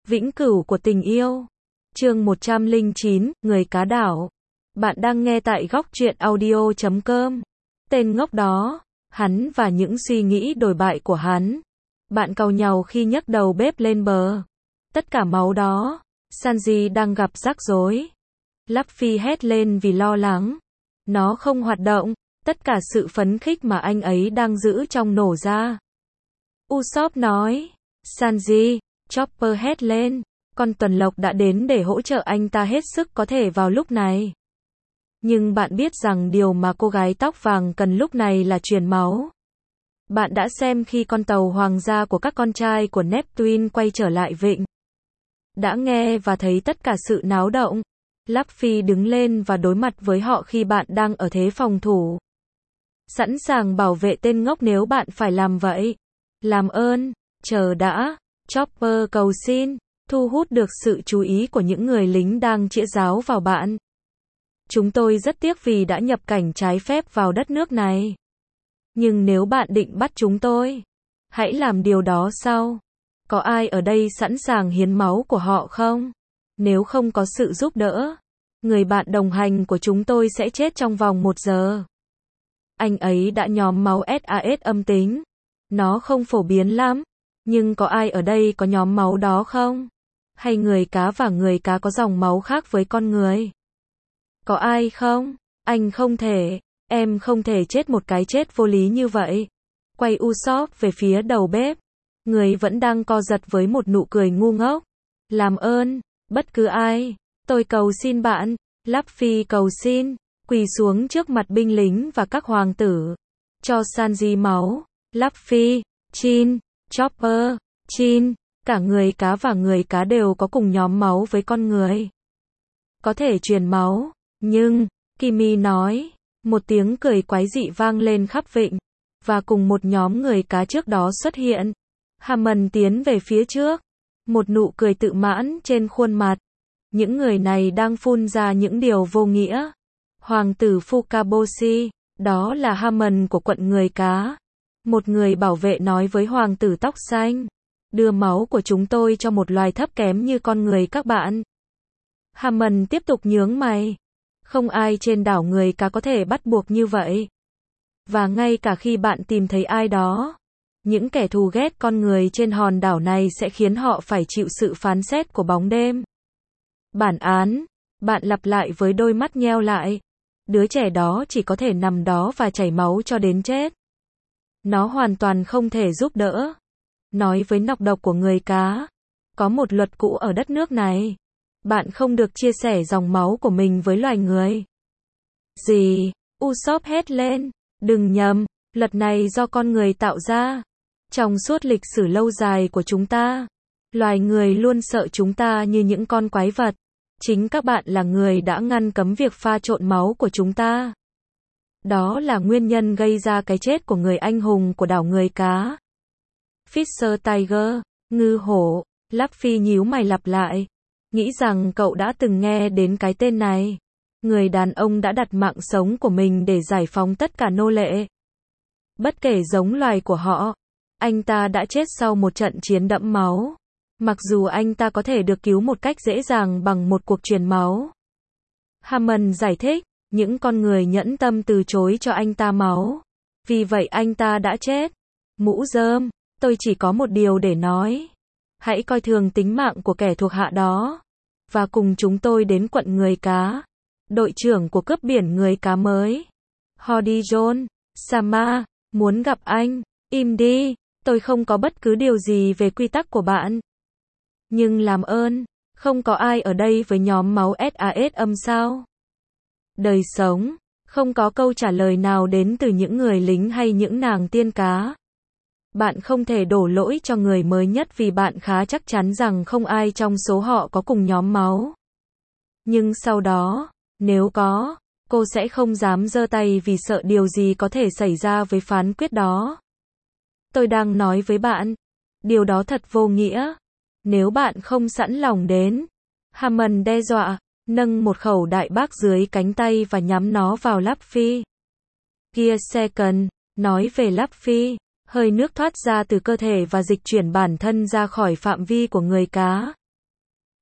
Vĩnh cửu của tình yêu. Chương 109, Người cá đảo. Bạn đang nghe tại góc truyện audio.com. Tên ngốc đó, hắn và những suy nghĩ đồi bại của hắn. Bạn cau nhàu khi nhấc đầu bếp lên bờ. Tất cả máu đó, Sanji đang gặp rắc rối. Luffy hét lên vì lo lắng. Nó không hoạt động, tất cả sự phấn khích mà anh ấy đang giữ trong nổ ra. Usopp nói, Sanji, Chopper hét lên, con tuần lộc đã đến để hỗ trợ anh ta hết sức có thể vào lúc này. Nhưng bạn biết rằng điều mà cô gái tóc vàng cần lúc này là truyền máu. Bạn đã xem khi con tàu hoàng gia của các con trai của Neptune quay trở lại vịnh. Đã nghe và thấy tất cả sự náo động. Luffy đứng lên và đối mặt với họ khi bạn đang ở thế phòng thủ. Sẵn sàng bảo vệ tên ngốc nếu bạn phải làm vậy. Làm ơn, chờ đã. Chopper cầu xin, thu hút được sự chú ý của những người lính đang chĩa giáo vào bạn. Chúng tôi rất tiếc vì đã nhập cảnh trái phép vào đất nước này. Nhưng nếu bạn định bắt chúng tôi, hãy làm điều đó sau. Có ai ở đây sẵn sàng hiến máu của họ không? Nếu không có sự giúp đỡ, người bạn đồng hành của chúng tôi sẽ chết trong vòng 1 giờ. Anh ấy đã nhóm máu SAS âm tính. Nó không phổ biến lắm. Nhưng có ai ở đây có nhóm máu đó không? Hay người cá và người cá có dòng máu khác với con người? Có ai không? Anh không thể. Em không thể chết một cái chết vô lý như vậy. Quay Usopp về phía đầu bếp. Người vẫn đang co giật với một nụ cười ngu ngốc. Làm ơn, bất cứ ai. Tôi cầu xin bạn. Luffy cầu xin. Quỳ xuống trước mặt binh lính và các hoàng tử. Cho Sanji máu. Luffy, Chin, Chopper, Chin, cả người cá và người cá đều có cùng nhóm máu với con người. Có thể truyền máu, nhưng, Kimi nói, một tiếng cười quái dị vang lên khắp vịnh, và cùng một nhóm người cá trước đó xuất hiện. Hammond tiến về phía trước, một nụ cười tự mãn trên khuôn mặt. Những người này đang phun ra những điều vô nghĩa. Hoàng tử Fukaboshi, đó là Hammond của quận người cá. Một người bảo vệ nói với hoàng tử tóc xanh, đưa máu của chúng tôi cho một loài thấp kém như con người các bạn. Hammond tiếp tục nhướng mày. Không ai trên đảo người cá có thể bắt buộc như vậy. Và ngay cả khi bạn tìm thấy ai đó, những kẻ thù ghét con người trên hòn đảo này sẽ khiến họ phải chịu sự phán xét của bóng đêm. Bản án, bạn lặp lại với đôi mắt nheo lại. Đứa trẻ đó chỉ có thể nằm đó và chảy máu cho đến chết. Nó hoàn toàn không thể giúp đỡ. Nói với nọc độc của người cá. Có một luật cũ ở đất nước này. Bạn không được chia sẻ dòng máu của mình với loài người. Gì? Usopp hét lên. Đừng nhầm, luật này do con người tạo ra. Trong suốt lịch sử lâu dài của chúng ta, loài người luôn sợ chúng ta như những con quái vật. Chính các bạn là người đã ngăn cấm việc pha trộn máu của chúng ta. Đó là nguyên nhân gây ra cái chết của người anh hùng của đảo người cá. Fisher Tiger, ngư hổ, Luffy nhíu mày lặp lại. Nghĩ rằng cậu đã từng nghe đến cái tên này. Người đàn ông đã đặt mạng sống của mình để giải phóng tất cả nô lệ. Bất kể giống loài của họ, anh ta đã chết sau một trận chiến đẫm máu. Mặc dù anh ta có thể được cứu một cách dễ dàng bằng một cuộc truyền máu. Hammond giải thích. Những con người nhẫn tâm từ chối cho anh ta máu. Vì vậy anh ta đã chết. Mũ rơm, tôi chỉ có một điều để nói. Hãy coi thường tính mạng của kẻ thuộc hạ đó. Và cùng chúng tôi đến quận người cá. Đội trưởng của cướp biển người cá mới. Hody John, Sama, muốn gặp anh. Im đi, tôi không có bất cứ điều gì về quy tắc của bạn. Nhưng làm ơn, không có ai ở đây với nhóm máu SAS âm sao? Đời sống, không có câu trả lời nào đến từ những người lính hay những nàng tiên cá. Bạn không thể đổ lỗi cho người mới nhất vì bạn khá chắc chắn rằng không ai trong số họ có cùng nhóm máu. Nhưng sau đó, nếu có, cô sẽ không dám giơ tay vì sợ điều gì có thể xảy ra với phán quyết đó. Tôi đang nói với bạn, điều đó thật vô nghĩa. Nếu bạn không sẵn lòng đến, Hammond đe dọa. Nâng một khẩu đại bác dưới cánh tay và nhắm nó vào Luffy. Gear Second, nói về Luffy, hơi nước thoát ra từ cơ thể và dịch chuyển bản thân ra khỏi phạm vi của người cá.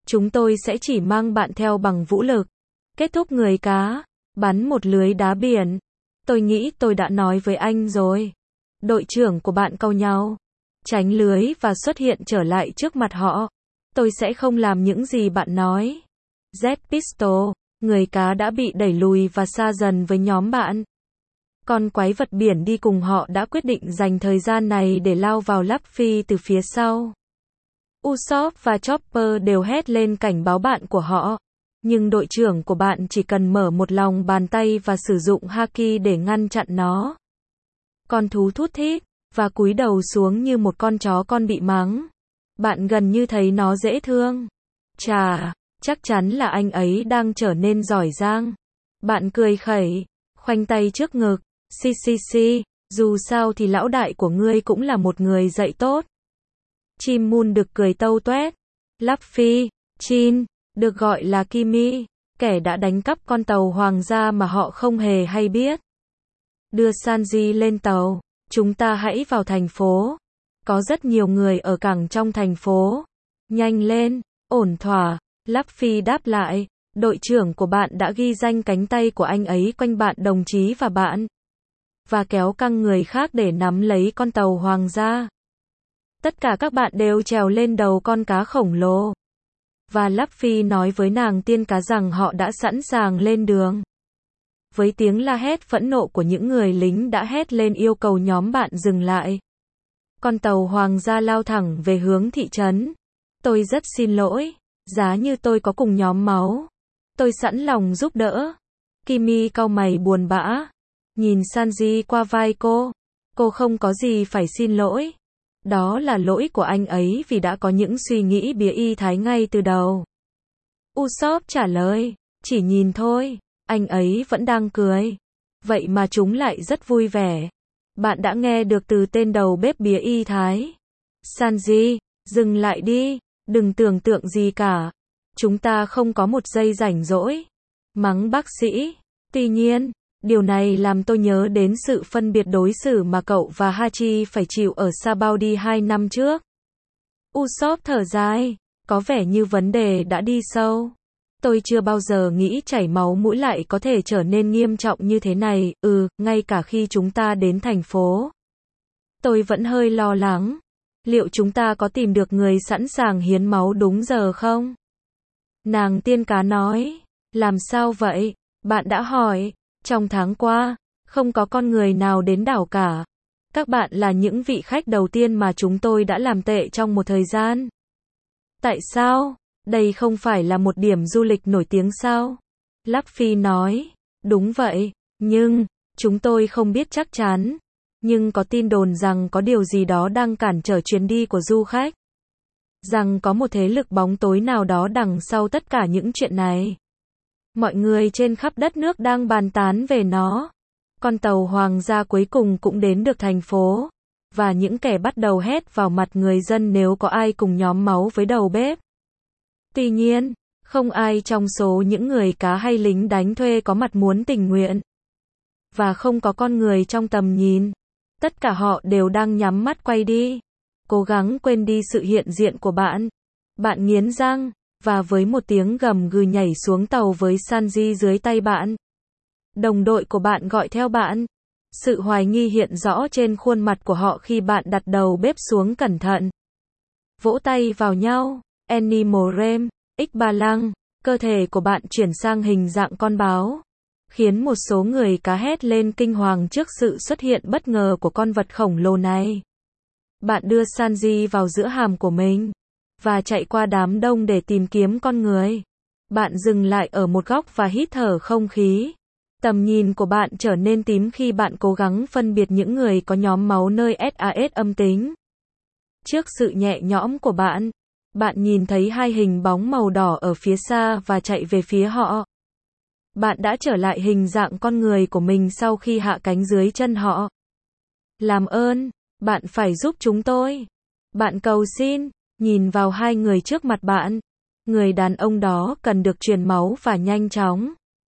Chúng tôi sẽ chỉ mang bạn theo bằng vũ lực. Kết thúc người cá, bắn một lưới đá biển. Tôi nghĩ tôi đã nói với anh rồi. Đội trưởng của bạn cau nhau, tránh lưới và xuất hiện trở lại trước mặt họ. Tôi sẽ không làm những gì bạn nói. Z Pistol, người cá đã bị đẩy lùi và xa dần với nhóm bạn. Con quái vật biển đi cùng họ đã quyết định dành thời gian này để lao vào Luffy từ phía sau. Usopp và Chopper đều hét lên cảnh báo bạn của họ. Nhưng đội trưởng của bạn chỉ cần mở một lòng bàn tay và sử dụng Haki để ngăn chặn nó. Con thú thút thít, và cúi đầu xuống như một con chó con bị mắng. Bạn gần như thấy nó dễ thương. Chà, chắc chắn là anh ấy đang trở nên giỏi giang. Bạn cười khẩy, khoanh tay trước ngực. Xì, dù sao thì lão đại của ngươi cũng là một người dạy tốt. Chim Moon được cười tâu toét. Luffy, Chin, được gọi là Kimi, kẻ đã đánh cắp con tàu hoàng gia mà họ không hề hay biết. Đưa Sanji lên tàu, chúng ta hãy vào thành phố. Có rất nhiều người ở cảng trong thành phố. Nhanh lên, ổn thỏa. Luffy đáp lại, đội trưởng của bạn đã ghi danh cánh tay của anh ấy quanh bạn đồng chí và bạn. Và kéo căng người khác để nắm lấy con tàu hoàng gia. Tất cả các bạn đều trèo lên đầu con cá khổng lồ. Và Luffy nói với nàng tiên cá rằng họ đã sẵn sàng lên đường. Với tiếng la hét phẫn nộ của những người lính đã hét lên yêu cầu nhóm bạn dừng lại. Con tàu hoàng gia lao thẳng về hướng thị trấn. Tôi rất xin lỗi, giá như tôi có cùng nhóm máu. Tôi sẵn lòng giúp đỡ. Kimi cau mày buồn bã. Nhìn Sanji qua vai cô. Cô không có gì phải xin lỗi. Đó là lỗi của anh ấy vì đã có những suy nghĩ bía y thái ngay từ đầu. Usopp trả lời, chỉ nhìn thôi, anh ấy vẫn đang cười. Vậy mà chúng lại rất vui vẻ. Bạn đã nghe được từ tên đầu bếp bía y thái. Sanji, dừng lại đi, đừng tưởng tượng gì cả. Chúng ta không có một giây rảnh rỗi. Mắng bác sĩ. Tuy nhiên, điều này làm tôi nhớ đến sự phân biệt đối xử mà cậu và Hachi phải chịu ở Sabaody 2 năm trước. Usopp thở dài, có vẻ như vấn đề đã đi sâu. Tôi chưa bao giờ nghĩ chảy máu mũi lại có thể trở nên nghiêm trọng như thế này, ngay cả khi chúng ta đến thành phố. Tôi vẫn hơi lo lắng. Liệu chúng ta có tìm được người sẵn sàng hiến máu đúng giờ không? Nàng tiên cá nói, làm sao vậy? Bạn đã hỏi. Trong tháng qua, không có con người nào đến đảo cả. Các bạn là những vị khách đầu tiên mà chúng tôi đã làm tệ trong một thời gian. Tại sao? Đây không phải là một điểm du lịch nổi tiếng sao? Luffy nói, đúng vậy, nhưng, chúng tôi không biết chắc chắn. Nhưng có tin đồn rằng có điều gì đó đang cản trở chuyến đi của du khách. Rằng có một thế lực bóng tối nào đó đằng sau tất cả những chuyện này. Mọi người trên khắp đất nước đang bàn tán về nó. Con tàu hoàng gia cuối cùng cũng đến được thành phố. Và những kẻ bắt đầu hét vào mặt người dân nếu có ai cùng nhóm máu với đầu bếp. Tuy nhiên, không ai trong số những người cá hay lính đánh thuê có mặt muốn tình nguyện. Và không có con người trong tầm nhìn. Tất cả họ đều đang nhắm mắt quay đi. Cố gắng quên đi sự hiện diện của bạn. Bạn nghiến răng. Và với một tiếng gầm gừ nhảy xuống tàu với Sanji dưới tay bạn. Đồng đội của bạn gọi theo bạn. Sự hoài nghi hiện rõ trên khuôn mặt của họ khi bạn đặt đầu bếp xuống cẩn thận. Vỗ tay vào nhau. Animal Rem, X3 lăng, cơ thể của bạn chuyển sang hình dạng con báo. Khiến một số người cá hét lên kinh hoàng trước sự xuất hiện bất ngờ của con vật khổng lồ này. Bạn đưa Sanji vào giữa hàm của mình. Và chạy qua đám đông để tìm kiếm con người. Bạn dừng lại ở một góc và hít thở không khí. Tầm nhìn của bạn trở nên tím khi bạn cố gắng phân biệt những người có nhóm máu nơi SAS âm tính. Trước sự nhẹ nhõm của bạn, bạn nhìn thấy hai hình bóng màu đỏ ở phía xa và chạy về phía họ. Bạn đã trở lại hình dạng con người của mình sau khi hạ cánh dưới chân họ. Làm ơn, bạn phải giúp chúng tôi. Bạn cầu xin. Nhìn vào hai người trước mặt bạn. Người đàn ông đó cần được truyền máu và nhanh chóng.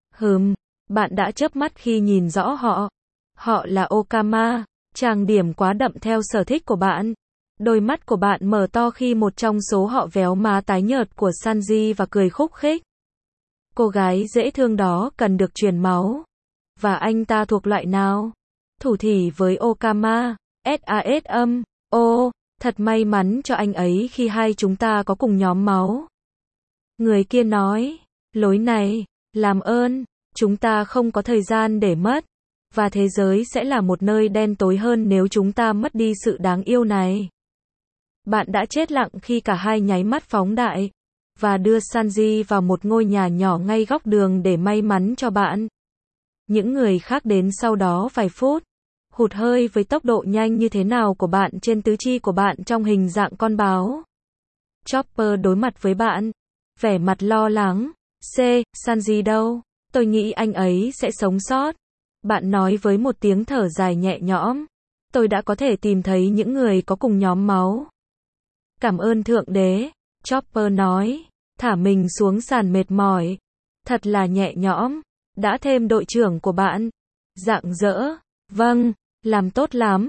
Bạn đã chớp mắt khi nhìn rõ họ. Họ là Okama, trang điểm quá đậm theo sở thích của bạn. Đôi mắt của bạn mở to khi một trong số họ véo má tái nhợt của Sanji và cười khúc khích. Cô gái dễ thương đó cần được truyền máu. Và anh ta thuộc loại nào? Thủ thỉ với Okama. SAS âm. Ô, thật may mắn cho anh ấy khi hai chúng ta có cùng nhóm máu. Người kia nói. Lối này, làm ơn, chúng ta không có thời gian để mất. Và thế giới sẽ là một nơi đen tối hơn nếu chúng ta mất đi sự đáng yêu này. Bạn đã chết lặng khi cả hai nháy mắt phóng đại. Và đưa Sanji vào một ngôi nhà nhỏ ngay góc đường để may mắn cho bạn. Những người khác đến sau đó vài phút. Hụt hơi với tốc độ nhanh như thế nào của bạn trên tứ chi của bạn trong hình dạng con báo. Chopper đối mặt với bạn. Vẻ mặt lo lắng. Sanji đâu? Tôi nghĩ anh ấy sẽ sống sót. Bạn nói với một tiếng thở dài nhẹ nhõm. Tôi đã có thể tìm thấy những người có cùng nhóm máu. Cảm ơn Thượng Đế. Chopper nói. Thả mình xuống sàn mệt mỏi. Thật là nhẹ nhõm. Đã thêm đội trưởng của bạn. Rạng rỡ. Vâng, làm tốt lắm.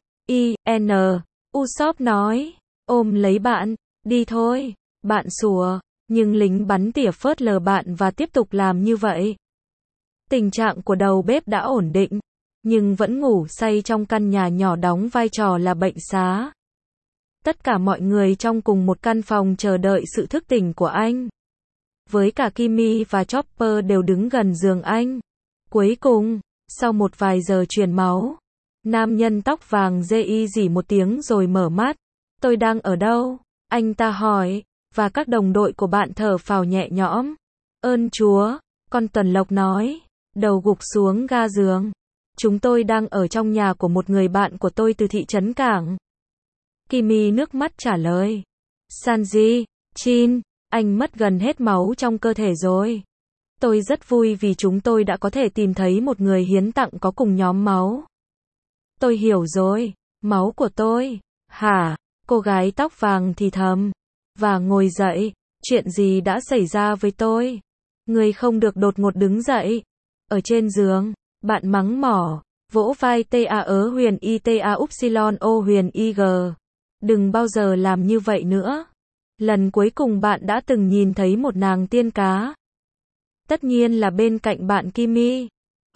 Usopp nói. Ôm lấy bạn. Đi thôi. Bạn sủa. Nhưng lính bắn tỉa phớt lờ bạn và tiếp tục làm như vậy. Tình trạng của đầu bếp đã ổn định. Nhưng vẫn ngủ say trong căn nhà nhỏ đóng vai trò là bệnh xá. Tất cả mọi người trong cùng một căn phòng chờ đợi sự thức tỉnh của anh. Với cả Kimi và Chopper đều đứng gần giường anh. Cuối cùng, sau một vài giờ truyền máu, nam nhân tóc vàng Ji rỉ một tiếng rồi mở mắt. Tôi đang ở đâu? Anh ta hỏi, và các đồng đội của bạn thở phào nhẹ nhõm. Ơn Chúa, con tuần lộc nói, đầu gục xuống ga giường. Chúng tôi đang ở trong nhà của một người bạn của tôi từ thị trấn cảng. Kimi nước mắt trả lời. Sanji, Chin, anh mất gần hết máu trong cơ thể rồi. Tôi rất vui vì chúng tôi đã có thể tìm thấy một người hiến tặng có cùng nhóm máu. Tôi hiểu rồi, máu của tôi. Hả? Cô gái tóc vàng thì thầm. Và ngồi dậy, chuyện gì đã xảy ra với tôi? Người không được đột ngột đứng dậy. Ở trên giường, bạn mắng mỏ, vỗ vai huyền huyền ig. Đừng bao giờ làm như vậy nữa. Lần cuối cùng bạn đã từng nhìn thấy một nàng tiên cá. Tất nhiên là bên cạnh bạn Kimi.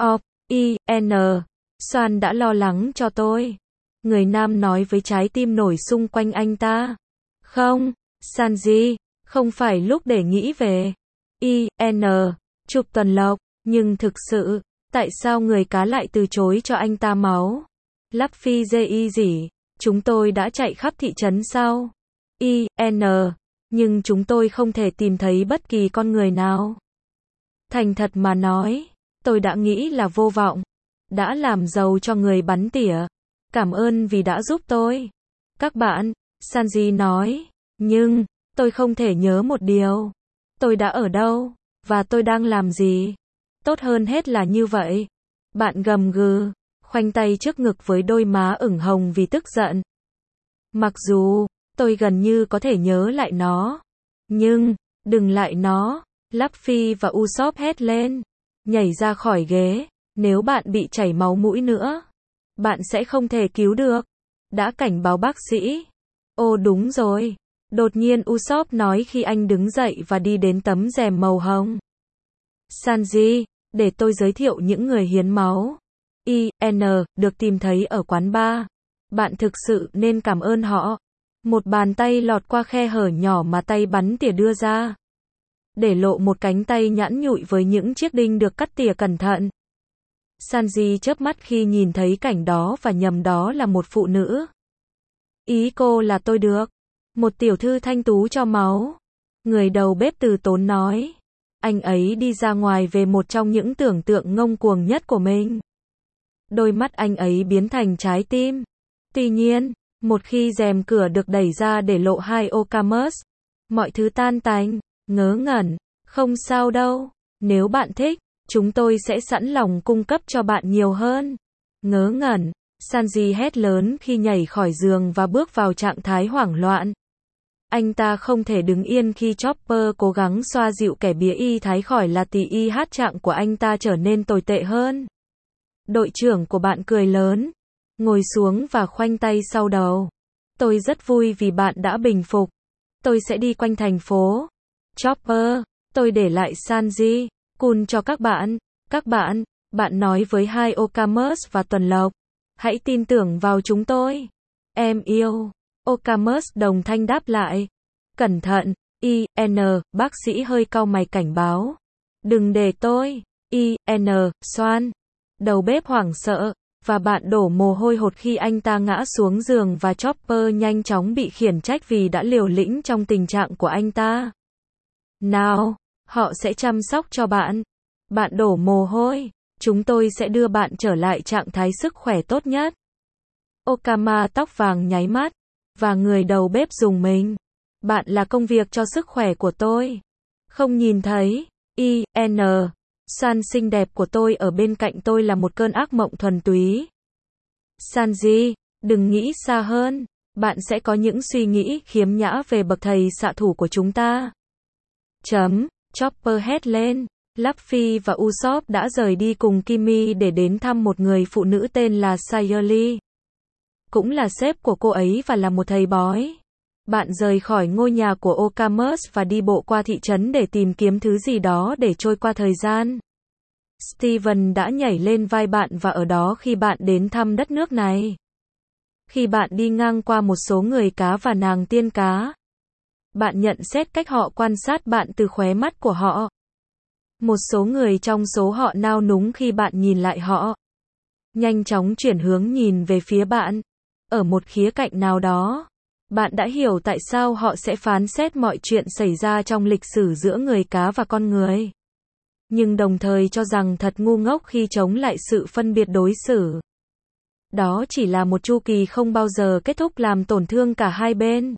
Soan đã lo lắng cho tôi. Người nam nói với trái tim nổi xung quanh anh ta. Không, Sanji, không phải lúc để nghĩ về. Chụp tuần lộc, nhưng thực sự, tại sao người cá lại từ chối cho anh ta máu? Luffy Ji rỉ, chúng tôi đã chạy khắp thị trấn sau. Nhưng chúng tôi không thể tìm thấy bất kỳ con người nào. Thành thật mà nói, tôi đã nghĩ là vô vọng. Đã làm giàu cho người bắn tỉa. Cảm ơn vì đã giúp tôi. Các bạn, Sanji nói, nhưng, tôi không thể nhớ một điều. Tôi đã ở đâu, và tôi đang làm gì? Tốt hơn hết là như vậy. Bạn gầm gừ, khoanh tay trước ngực với đôi má ửng hồng vì tức giận. Mặc dù, tôi gần như có thể nhớ lại nó. Nhưng, đừng lại nó. Luffy và Usopp hét lên. Nhảy ra khỏi ghế. Nếu bạn bị chảy máu mũi nữa, bạn sẽ không thể cứu được. Đã cảnh báo bác sĩ. Ô đúng rồi. Đột nhiên Usopp nói khi anh đứng dậy và đi đến tấm rèm màu hồng. Sanji, để tôi giới thiệu những người hiến máu. Được tìm thấy ở quán bar. Bạn thực sự nên cảm ơn họ. Một bàn tay lọt qua khe hở nhỏ mà tay bắn tỉa đưa ra. Để lộ một cánh tay nhẵn nhụi với những chiếc đinh được cắt tỉa cẩn thận. Sanji chớp mắt khi nhìn thấy cảnh đó và nhầm đó là một phụ nữ. Ý cô là tôi được. Một tiểu thư thanh tú cho máu. Người đầu bếp từ tốn nói. Anh ấy đi ra ngoài về một trong những tưởng tượng ngông cuồng nhất của mình. Đôi mắt anh ấy biến thành trái tim. Tuy nhiên, một khi rèm cửa được đẩy ra để lộ hai Okamas, mọi thứ tan tành, ngớ ngẩn. Không sao đâu. Nếu bạn thích, chúng tôi sẽ sẵn lòng cung cấp cho bạn nhiều hơn. Ngớ ngẩn. Sanji hét lớn khi nhảy khỏi giường và bước vào trạng thái hoảng loạn. Anh ta không thể đứng yên khi Chopper cố gắng xoa dịu kẻ bía y thái khỏi là tỳ y hát trạng của anh ta trở nên tồi tệ hơn. Đội trưởng của bạn cười lớn, ngồi xuống và khoanh tay sau đầu. Tôi rất vui vì bạn đã bình phục. Tôi sẽ đi quanh thành phố. Chopper, tôi để lại Sanji, Kun cho các bạn. Các bạn, bạn nói với hai Okamus và Tuần Lộc. Hãy tin tưởng vào chúng tôi. Em yêu. Okamus đồng thanh đáp lại. Cẩn thận, bác sĩ hơi cau mày cảnh báo. Đừng để tôi, xoan. Đầu bếp hoảng sợ, và bạn đổ mồ hôi hột khi anh ta ngã xuống giường và Chopper nhanh chóng bị khiển trách vì đã liều lĩnh trong tình trạng của anh ta. Nào, họ sẽ chăm sóc cho bạn. Bạn đổ mồ hôi, chúng tôi sẽ đưa bạn trở lại trạng thái sức khỏe tốt nhất. Okama tóc vàng nháy mắt, và người đầu bếp rùng mình. Bạn là công việc cho sức khỏe của tôi. Không nhìn thấy, San xinh đẹp của tôi ở bên cạnh tôi là một cơn ác mộng thuần túy. Sanji, đừng nghĩ xa hơn. Bạn sẽ có những suy nghĩ khiếm nhã về bậc thầy xạ thủ của chúng ta. Chopper hét lên. Luffy và Usopp đã rời đi cùng Kimi để đến thăm một người phụ nữ tên là Sayori. Cũng là sếp của cô ấy và là một thầy bói. Bạn rời khỏi ngôi nhà của Okamus và đi bộ qua thị trấn để tìm kiếm thứ gì đó để trôi qua thời gian. Steven đã nhảy lên vai bạn và ở đó khi bạn đến thăm đất nước này. Khi bạn đi ngang qua một số người cá và nàng tiên cá, bạn nhận xét cách họ quan sát bạn từ khóe mắt của họ. Một số người trong số họ nao núng khi bạn nhìn lại họ. Nhanh chóng chuyển hướng nhìn về phía bạn. Ở một khía cạnh nào đó, bạn đã hiểu tại sao họ sẽ phán xét mọi chuyện xảy ra trong lịch sử giữa người cá và con người. Nhưng đồng thời cho rằng thật ngu ngốc khi chống lại sự phân biệt đối xử. Đó chỉ là một chu kỳ không bao giờ kết thúc làm tổn thương cả hai bên.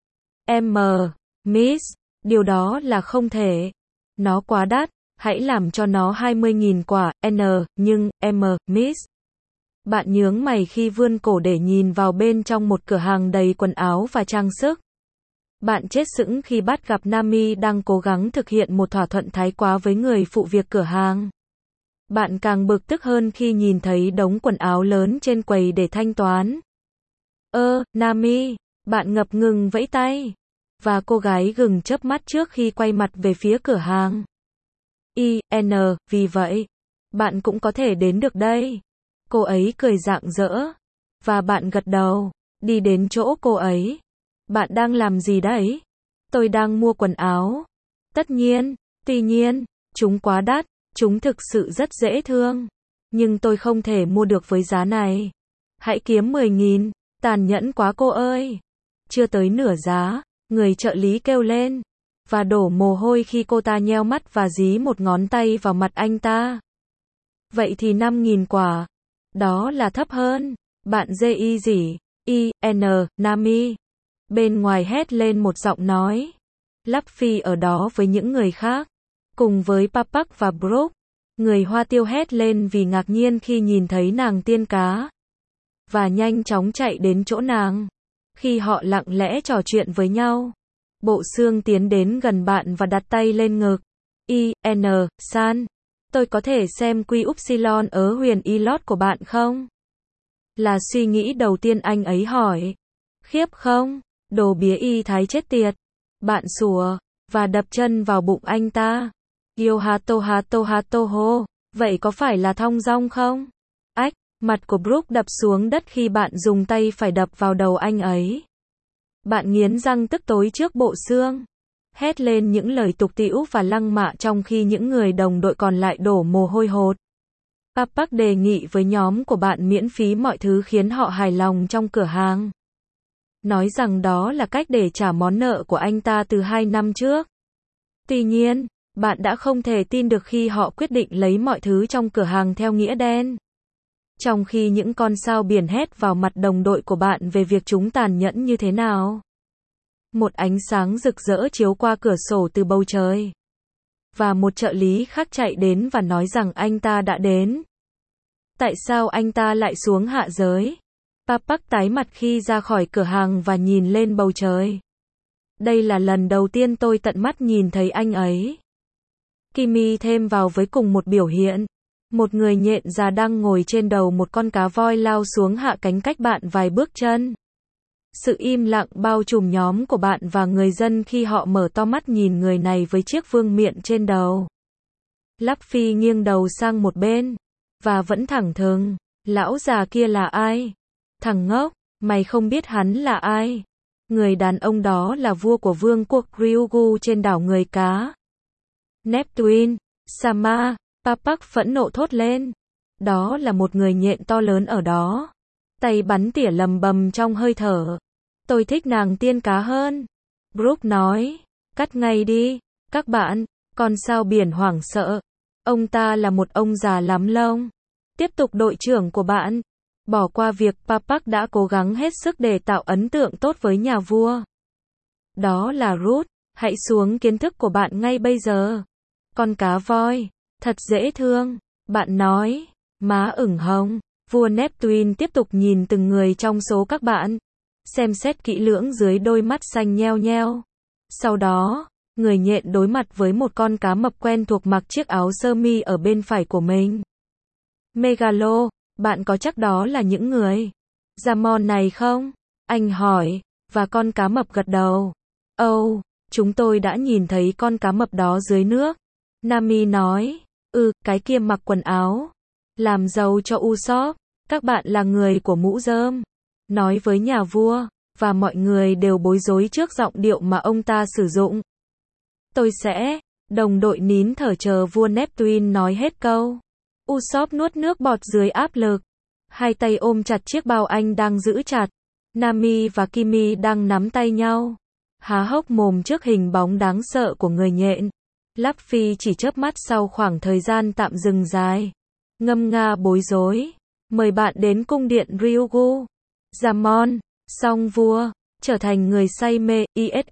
Miss, điều đó là không thể. Nó quá đắt, hãy làm cho nó 20.000 quả, nhưng, Miss. Bạn nhướng mày khi vươn cổ để nhìn vào bên trong một cửa hàng đầy quần áo và trang sức. Bạn chết sững khi bắt gặp Nami đang cố gắng thực hiện một thỏa thuận thái quá với người phụ việc cửa hàng. Bạn càng bực tức hơn khi nhìn thấy đống quần áo lớn trên quầy để thanh toán. Nami, bạn ngập ngừng vẫy tay. Và cô gái gừng chớp mắt trước khi quay mặt về phía cửa hàng. Vì vậy, bạn cũng có thể đến được đây. Cô ấy cười rạng rỡ. Và bạn gật đầu, đi đến chỗ cô ấy. Bạn đang làm gì đấy? Tôi đang mua quần áo. Tất nhiên, tuy nhiên, chúng quá đắt, chúng thực sự rất dễ thương. Nhưng tôi không thể mua được với giá này. Hãy kiếm 10.000, tàn nhẫn quá cô ơi. Chưa tới nửa giá, người trợ lý kêu lên. Và đổ mồ hôi khi cô ta nheo mắt và dí một ngón tay vào mặt anh ta. Vậy thì 5.000 quả. Đó là thấp hơn. Bạn dê gì? Nami. Bên ngoài hét lên một giọng nói. Luffy ở đó với những người khác. Cùng với Papak và Brook. Người hoa tiêu hét lên vì ngạc nhiên khi nhìn thấy nàng tiên cá. Và nhanh chóng chạy đến chỗ nàng. Khi họ lặng lẽ trò chuyện với nhau. Bộ xương tiến đến gần bạn và đặt tay lên ngực. San. Tôi có thể xem Quy Upsilon ớ huyền Ilot của bạn không? Là suy nghĩ đầu tiên anh ấy hỏi. Khiếp không? Đồ bía y thái chết tiệt. Bạn sủa, và đập chân vào bụng anh ta. Yohato ho. Vậy có phải là thong dong không? Ách, mặt của Brook đập xuống đất khi bạn dùng tay phải đập vào đầu anh ấy. Bạn nghiến răng tức tối trước bộ xương. Hét lên những lời tục tĩu và lăng mạ trong khi những người đồng đội còn lại đổ mồ hôi hột. Papak đề nghị với nhóm của bạn miễn phí mọi thứ khiến họ hài lòng trong cửa hàng. Nói rằng đó là cách để trả món nợ của anh ta từ 2 năm trước. Tuy nhiên, bạn đã không thể tin được khi họ quyết định lấy mọi thứ trong cửa hàng theo nghĩa đen. Trong khi những con sao biển hét vào mặt đồng đội của bạn về việc chúng tàn nhẫn như thế nào. Một ánh sáng rực rỡ chiếu qua cửa sổ từ bầu trời. Và một trợ lý khác chạy đến và nói rằng anh ta đã đến. Tại sao anh ta lại xuống hạ giới? Papak tái mặt khi ra khỏi cửa hàng và nhìn lên bầu trời. Đây là lần đầu tiên tôi tận mắt nhìn thấy anh ấy. Kimi thêm vào với cùng một biểu hiện. Một người nhện già đang ngồi trên đầu một con cá voi lao xuống hạ cánh cách bạn vài bước chân. Sự im lặng bao trùm nhóm của bạn và người dân khi họ mở to mắt nhìn người này với chiếc vương miện trên đầu. Luffy nghiêng đầu sang một bên, và vẫn thẳng thừng. Lão già kia là ai? Thằng ngốc, mày không biết hắn là ai? Người đàn ông đó là vua của vương quốc Ryugu trên đảo người cá. Neptune, Sama, Papak phẫn nộ thốt lên. Đó là một người nhện to lớn ở đó. Tay bắn tỉa lầm bầm trong hơi thở. Tôi thích nàng tiên cá hơn. Brook nói. Cắt ngay đi, các bạn. Con sao biển hoảng sợ. Ông ta là một ông già lắm lông. Tiếp tục đội trưởng của bạn. Bỏ qua việc Papak đã cố gắng hết sức để tạo ấn tượng tốt với nhà vua. Đó là Root. Hãy xuống kiến thức của bạn ngay bây giờ. Con cá voi. Thật dễ thương. Bạn nói. Má ửng hồng. Vua Neptune tiếp tục nhìn từng người trong số các bạn. Xem xét kỹ lưỡng dưới đôi mắt xanh nheo nheo. Sau đó, người nhện đối mặt với một con cá mập quen thuộc mặc chiếc áo sơ mi ở bên phải của mình. Megalo, bạn có chắc đó là những người Jamon này không? Anh hỏi, và con cá mập gật đầu. Oh, chúng tôi đã nhìn thấy con cá mập đó dưới nước. Nami nói, cái kia mặc quần áo làm giàu cho Usopp. Các bạn là người của mũ rơm. Nói với nhà vua, và mọi người đều bối rối trước giọng điệu mà ông ta sử dụng. Tôi sẽ, đồng đội nín thở chờ vua Neptune nói hết câu. Usopp nuốt nước bọt dưới áp lực. Hai tay ôm chặt chiếc bao anh đang giữ chặt. Nami và Kimi đang nắm tay nhau. Há hốc mồm trước hình bóng đáng sợ của người nhện. Luffy chỉ chớp mắt sau khoảng thời gian tạm dừng dài. Ngâm nga bối rối. Mời bạn đến cung điện Ryugu. Jamon, song vua, trở thành người say mê.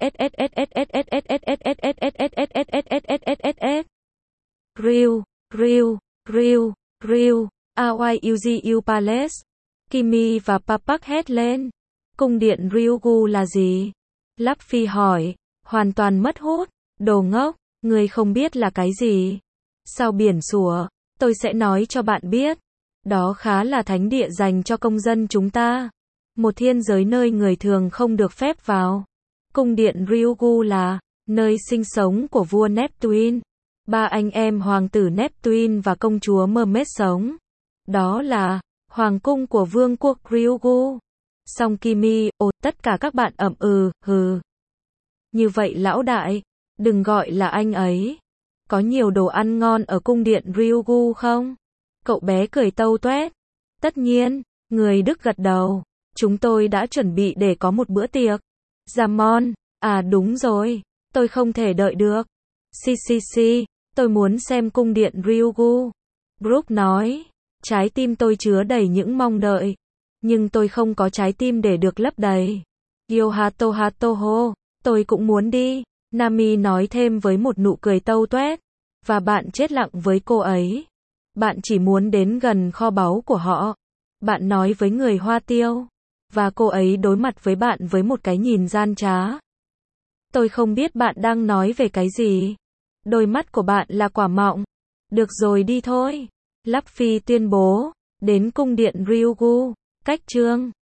Ryu, Aoyuzu Palace. Kimi và Papak hét lên. Cung điện Ryugu là gì? Luffy hỏi, hoàn toàn mất hút. Đồ ngốc, người không biết là cái gì? Sao biển sủa? Tôi sẽ nói cho bạn biết. Đó khá là thánh địa dành cho công dân chúng ta. Một thiên giới nơi người thường không được phép vào. Cung điện Ryugu là nơi sinh sống của vua Neptune. Ba anh em hoàng tử Neptune và công chúa Mermaid sống. Đó là hoàng cung của vương quốc Ryugu. Song Kimi, tất cả các bạn ậm hừ. Như vậy lão đại, đừng gọi là anh ấy. Có nhiều đồ ăn ngon ở cung điện Ryugu không? Cậu bé cười tâu toét. Tất nhiên, người Đức gật đầu. Chúng tôi đã chuẩn bị để có một bữa tiệc. Jamon, đúng rồi, tôi không thể đợi được. Tôi muốn xem cung điện Ryugu. Brook nói, trái tim tôi chứa đầy những mong đợi. Nhưng tôi không có trái tim để được lấp đầy. Yohatohatoho, tôi cũng muốn đi. Nami nói thêm với một nụ cười tâu toét. Và bạn chết lặng với cô ấy. Bạn chỉ muốn đến gần kho báu của họ. Bạn nói với người Hoa Tiêu. Và cô ấy đối mặt với bạn với một cái nhìn gian trá. Tôi không biết bạn đang nói về cái gì. Đôi mắt của bạn là quả mọng. Được rồi đi thôi. Luffy tuyên bố. Đến cung điện Ryugu. Cách chương